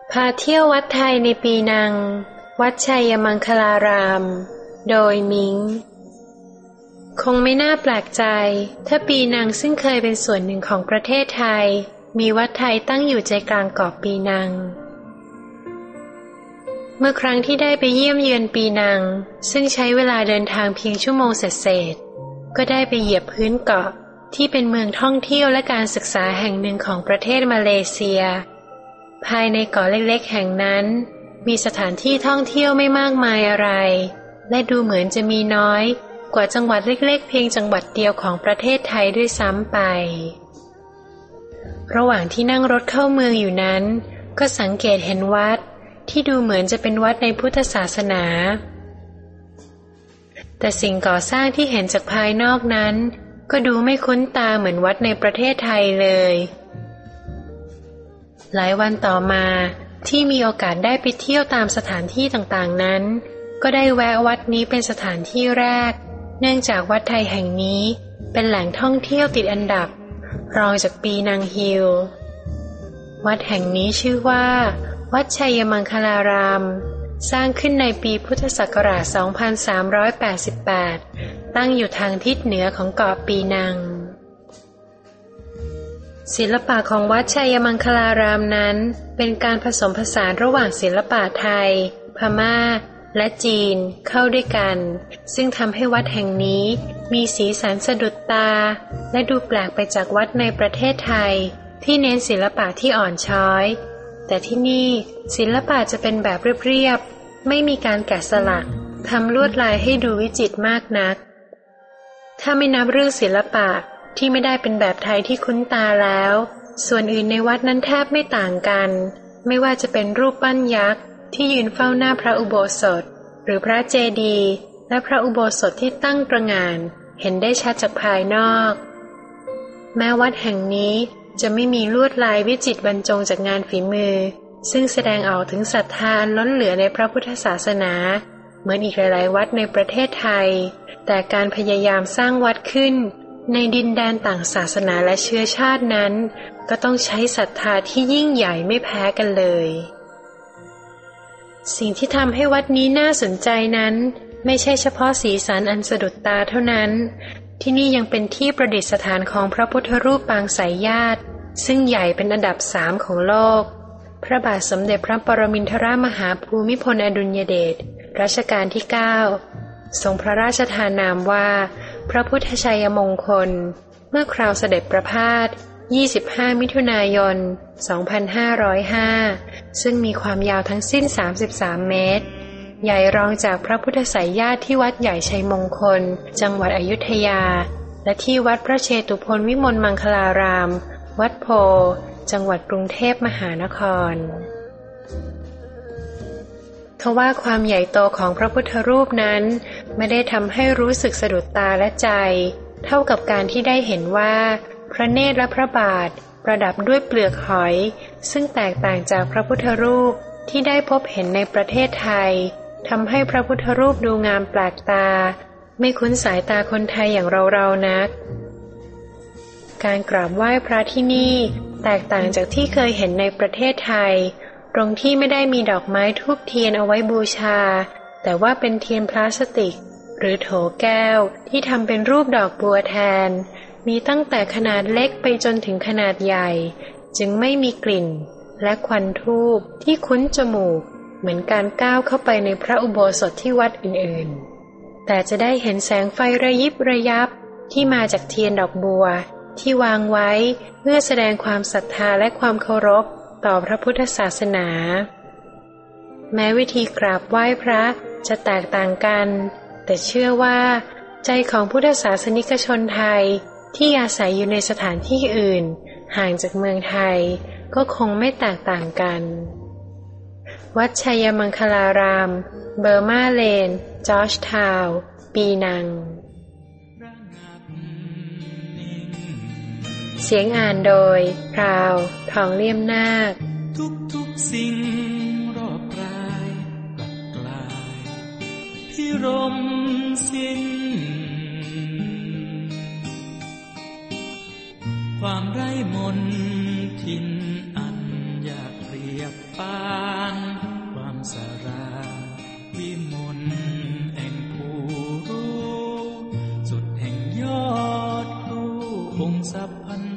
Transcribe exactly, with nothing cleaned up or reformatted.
พาเที่ยววัดไทยในปีนังวัดชัยมังคลารามโดยมิงคงไม่น่าแปลกใจถ้าปีนังซึ่งเคยเป็นส่วนหนึ่งของประเทศไทยมีวัดไทยตั้งอยู่ใจกลางเกาะปีนังเมื่อครั้งที่ได้ไปเยี่ยมเยือนปีนังซึ่งใช้เวลาเดินทางเพียงชั่วโมงเศษๆก็ได้ไปเหยียบพื้นเกาะที่เป็นเมืองท่องเที่ยวและการศึกษาแห่งหนึ่งของประเทศมาเลเซียภายในเกาะเล็กๆแห่งนั้นมีสถานที่ท่องเที่ยวไม่มากมายอะไรและดูเหมือนจะมีน้อยกว่าจังหวัดเล็กๆเพียงจังหวัดเดียวของประเทศไทยด้วยซ้ำไประหว่างที่นั่งรถเข้าเมืองอยู่นั้นก็สังเกตเห็นวัดที่ดูเหมือนจะเป็นวัดในพุทธศาสนาแต่สิ่งก่อสร้างที่เห็นจากภายนอกนั้นก็ดูไม่คุ้นตาเหมือนวัดในประเทศไทยเลยหลายวันต่อมาที่มีโอกาสได้ไปเที่ยวตามสถานที่ต่างๆนั้นก็ได้แวะวัดนี้เป็นสถานที่แรกเนื่องจากวัดไทยแห่งนี้เป็นแหล่งท่องเที่ยวติดอันดับรองจากปีนังฮิลวัดแห่งนี้ชื่อว่าวัดชัยมังคลารามสร้างขึ้นในปีพุทธศักราช สองพันสามร้อยแปดสิบแปด ตั้งอยู่ทางทิศเหนือของเกาะปีนังศิลปะของวัดชัยมังคลารามนั้นเป็นการผสมผสานระหว่างศิลปะไทยพม่าและจีนเข้าด้วยกันซึ่งทำให้วัดแห่งนี้มีสีสันสะดุดตาและดูแปลกไปจากวัดในประเทศไทยที่เน้นศิลปะที่อ่อนช้อยแต่ที่นี่ศิลปะจะเป็นแบบเรียบๆไม่มีการแกะสลักทำลวดลายให้ดูวิจิตรมากนักถ้าไม่นับเรื่องศิลปะที่ไม่ได้เป็นแบบไทยที่คุ้นตาแล้วส่วนอื่นในวัดนั้นแทบไม่ต่างกันไม่ว่าจะเป็นรูปปั้นยักษ์ที่ยืนเฝ้าหน้าพระอุโบสถหรือพระเจดีย์และพระอุโบสถที่ตั้งตระหง่านเห็นได้ชัดจากภายนอกแม้วัดแห่งนี้จะไม่มีลวดลายวิจิตรบรรจงจากงานฝีมือซึ่งแสดงออกถึงศรัทธาอันล้นเหลือในพระพุทธศาสนาเหมือนอีกหลายๆวัดในประเทศไทยแต่การพยายามสร้างวัดขึ้นในดินแดนต่างศาสนาและเชื้อชาตินั้นก็ต้องใช้ศรัทธาที่ยิ่งใหญ่ไม่แพ้กันเลยสิ่งที่ทำให้วัดนี้น่าสนใจนั้นไม่ใช่เฉพาะสีสันอันสะดุดตาเท่านั้นที่นี่ยังเป็นที่ประดิษฐานของพระพุทธรูปปางสายญาติซึ่งใหญ่เป็นอันดับสามของโลกพระบาทสมเด็จพระปรมินทรมหาภูมิพลอดุลยเดชรัชกาลที่เก้าทรงพระราชทานนามว่าพระพุทธชัยมงคลเมื่อคราวเสด็จประพาสยี่สิบห้ามิถุนายนสองพันห้าร้อยห้าซึ่งมีความยาวทั้งสิ้นสามสิบสามเมตรใหญ่รองจากพระพุทธไสยญาติที่วัดใหญ่ชัยมงคลจังหวัดอยุธยาและที่วัดพระเชตุพนวิมลมังคลารามวัดโพจังหวัดกรุงเทพมหานครทว่าความใหญ่โตของพระพุทธรูปนั้นไม่ได้ทำให้รู้สึกสะดุดตาและใจเท่ากับการที่ได้เห็นว่าพระเนตรและพระบาทประดับด้วยเปลือกหอยซึ่งแตกต่างจากพระพุทธรูปที่ได้พบเห็นในประเทศไทยทำให้พระพุทธรูปดูงามแปลกตาไม่คุ้นสายตาคนไทยอย่างเราๆนักการกราบไหว้พระที่นี่แตกต่างจากที่เคยเห็นในประเทศไทยตรงที่ไม่ได้มีดอกไม้ธูปเทียนเอาไว้บูชาแต่ว่าเป็นเทียนพลาสติกหรือโถแก้วที่ทำเป็นรูปดอกบัวแทนมีตั้งแต่ขนาดเล็กไปจนถึงขนาดใหญ่จึงไม่มีกลิ่นและควันธูปที่คุ้นจมูกเหมือนการก้าวเข้าไปในพระอุโบสถที่วัดอื่นๆแต่จะได้เห็นแสงไฟระยิบระยับที่มาจากเทียนดอกบัวที่วางไว้เพื่อแสดงความศรัทธาและความเคารพต่อพระพุทธศาสนาแม้วิธีกราบไหว้พระจะแตกต่างกันแต่เชื่อว่าใจของพุทธศาสนิกชนไทยที่อาศัยอยู่ในสถานที่อื่นห่างจากเมืองไทยก็คงไม่แตกต่างกันวัดชัยมังคลารามเบอร์มาเลนจอร์จทาวน์ปีนังเสียงอ่านโดยพราวทองเลี่ยมนาคทุกๆสิ่งรอบกายกลับกลายพิรมสิ้นความไร้มนทินอันอยากเปรียบปานองค์ทรัพย์พัน